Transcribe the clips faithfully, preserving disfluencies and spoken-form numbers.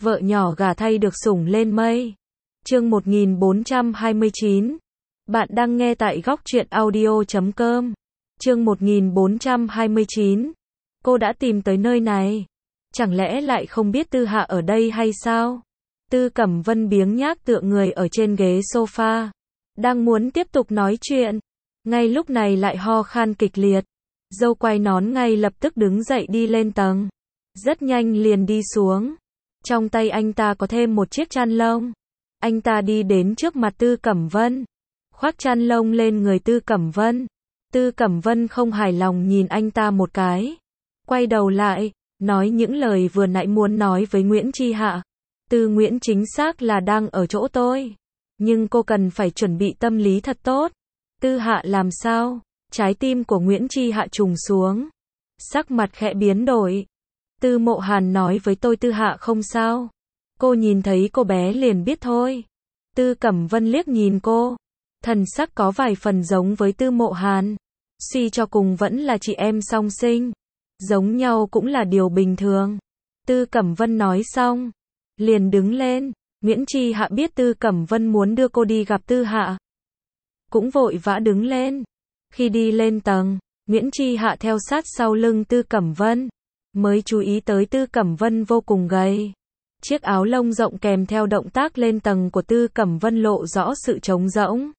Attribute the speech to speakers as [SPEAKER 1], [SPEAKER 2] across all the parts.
[SPEAKER 1] Vợ nhỏ gả thay được sủng lên mây. Chương một nghìn bốn trăm hai mươi chín. Bạn đang nghe tại góc truyện audio chấm com. Chương một nghìn bốn trăm hai mươi chín. Cô đã tìm tới nơi này. Chẳng lẽ lại không biết Tư Hạ ở đây hay sao? Tư Cẩm Vân biếng nhác tựa người ở trên ghế sofa. Đang muốn tiếp tục nói chuyện. Ngay lúc này lại ho khan kịch liệt. Dâu quay nón ngay lập tức đứng dậy đi lên tầng. Rất nhanh liền đi xuống. Trong tay anh ta có thêm một chiếc chăn lông. Anh ta đi đến trước mặt Tư Cẩm Vân. Khoác chăn lông lên người Tư Cẩm Vân. Tư Cẩm Vân không hài lòng nhìn anh ta một cái. Quay đầu lại, nói những lời vừa nãy muốn nói với Nguyễn Chi Hạ. Tư Nguyễn chính xác là đang ở chỗ tôi. Nhưng cô cần phải chuẩn bị tâm lý thật tốt. Tư Hạ làm sao? Trái tim của Nguyễn Chi Hạ trùng xuống. Sắc mặt khẽ biến đổi. Tư Mộ Hàn nói với tôi Tư Hạ không sao. Cô nhìn thấy cô bé liền biết thôi. Tư Cẩm Vân liếc nhìn cô. Thần sắc có vài phần giống với Tư Mộ Hàn. Suy cho cùng vẫn là chị em song sinh. Giống nhau cũng là điều bình thường. Tư Cẩm Vân nói xong. Liền đứng lên. Nguyễn Chi Hạ biết Tư Cẩm Vân muốn đưa cô đi gặp Tư Hạ. Cũng vội vã đứng lên. Khi đi lên tầng, Nguyễn Chi Hạ theo sát sau lưng Tư Cẩm Vân. Mới chú ý tới Tư Cẩm Vân vô cùng gầy. Chiếc áo lông rộng kèm theo động tác lên tầng của Tư Cẩm Vân lộ rõ sự trống rỗng.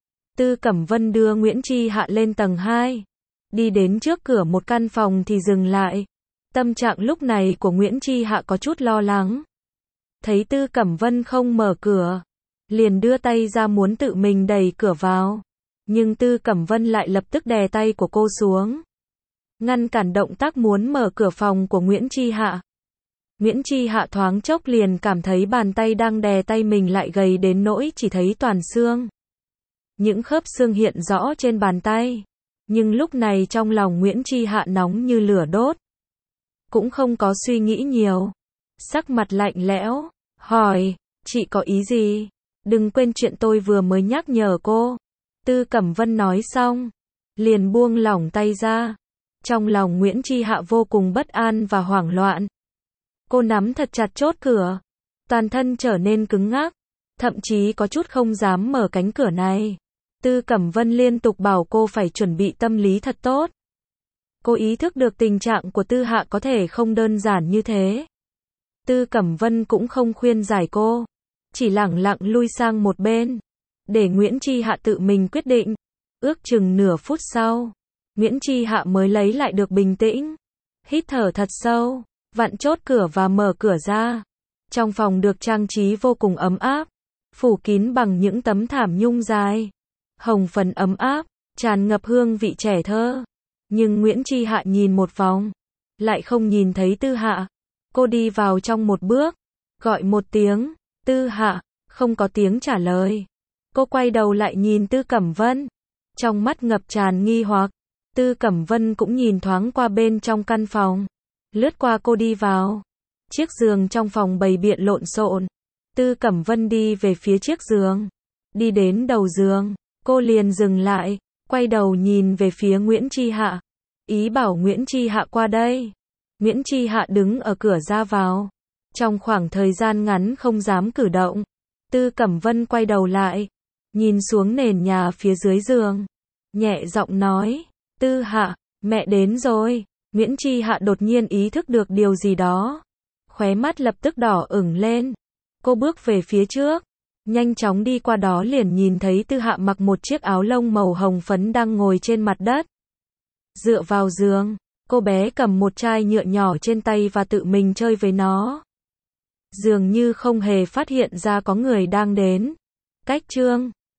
[SPEAKER 1] Tư Cẩm Vân đưa Nguyễn Chi Hạ lên tầng hai. Đi đến trước cửa một căn phòng thì dừng lại. Tâm trạng lúc này của Nguyễn Chi Hạ có chút lo lắng. Thấy Tư Cẩm Vân không mở cửa. Liền đưa tay ra muốn tự mình đẩy cửa vào. Nhưng Tư Cẩm Vân lại lập tức đè tay của cô xuống. Ngăn cản động tác muốn mở cửa phòng của Nguyễn Chi Hạ. Nguyễn Chi Hạ thoáng chốc liền cảm thấy bàn tay đang đè tay mình lại gầy đến nỗi chỉ thấy toàn xương. Những khớp xương hiện rõ trên bàn tay. Nhưng lúc này trong lòng Nguyễn Chi Hạ nóng như lửa đốt. Cũng không có suy nghĩ nhiều. Sắc mặt lạnh lẽo. Hỏi, chị có ý gì? Đừng quên chuyện tôi vừa mới nhắc nhở cô. Tư Cẩm Vân nói xong. Liền buông lỏng tay ra. Trong lòng Nguyễn Chi Hạ vô cùng bất an và hoảng loạn. Cô nắm thật chặt chốt cửa. Toàn thân trở nên cứng ngắc. Thậm chí có chút không dám mở cánh cửa này. Tư Cẩm Vân liên tục bảo cô phải chuẩn bị tâm lý thật tốt. Cô ý thức được tình trạng của Tư Hạ có thể không đơn giản như thế. Tư Cẩm Vân cũng không khuyên giải cô. Chỉ lẳng lặng lui sang một bên. Để Nguyễn Chi Hạ tự mình quyết định. Ước chừng nửa phút sau. Nguyễn Chi Hạ mới lấy lại được bình tĩnh. Hít thở thật sâu. Vặn chốt cửa và mở cửa ra. Trong phòng được trang trí vô cùng ấm áp. Phủ kín bằng những tấm thảm nhung dài. Hồng phấn ấm áp. Tràn ngập hương vị trẻ thơ. Nhưng Nguyễn Chi Hạ nhìn một vòng. Lại không nhìn thấy Tư Hạ. Cô đi vào trong một bước. Gọi một tiếng. Tư Hạ. Không có tiếng trả lời. Cô quay đầu lại nhìn Tư Cẩm Vân. Trong mắt ngập tràn nghi hoặc. Tư Cẩm Vân cũng nhìn thoáng qua bên trong căn phòng. Lướt qua cô đi vào. Chiếc giường trong phòng bày biện lộn xộn. Tư Cẩm Vân đi về phía chiếc giường. Đi đến đầu giường. Cô liền dừng lại. Quay đầu nhìn về phía Nguyễn Chi Hạ. Ý bảo Nguyễn Chi Hạ qua đây. Nguyễn Chi Hạ đứng ở cửa ra vào. Trong khoảng thời gian ngắn không dám cử động. Tư Cẩm Vân quay đầu lại. Nhìn xuống nền nhà phía dưới giường. Nhẹ giọng nói. Tư Hạ, mẹ đến rồi. Nguyễn Chi Hạ đột nhiên ý thức được điều gì đó. Khóe mắt lập tức đỏ ửng lên. Cô bước về phía trước. Nhanh chóng đi qua đó liền nhìn thấy Tư Hạ mặc một chiếc áo lông màu hồng phấn đang ngồi trên mặt đất. Dựa vào giường. Cô bé cầm một chai nhựa nhỏ trên tay và tự mình chơi với nó. Dường như không hề phát hiện ra có người đang đến. Cách chương